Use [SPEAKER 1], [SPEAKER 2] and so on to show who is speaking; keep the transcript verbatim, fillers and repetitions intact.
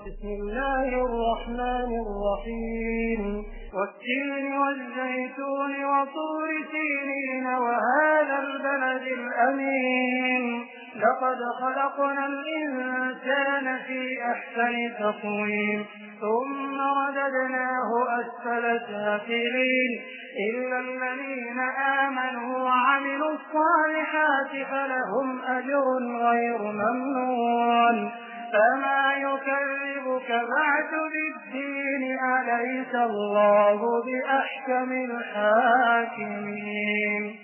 [SPEAKER 1] بسم الله الرحمن الرحيم والتين والزيتون وطور سينين وهذا البلد الأمين لقد خلقنا الإنسان في أحسن تقويم ثم رددناه أسفل سافلين إلا الذين آمنوا وعملوا الصالحات فلهم أجر غير ممنون فما يكذبك بعد بالدين أليس الله بأحكم الحاكمين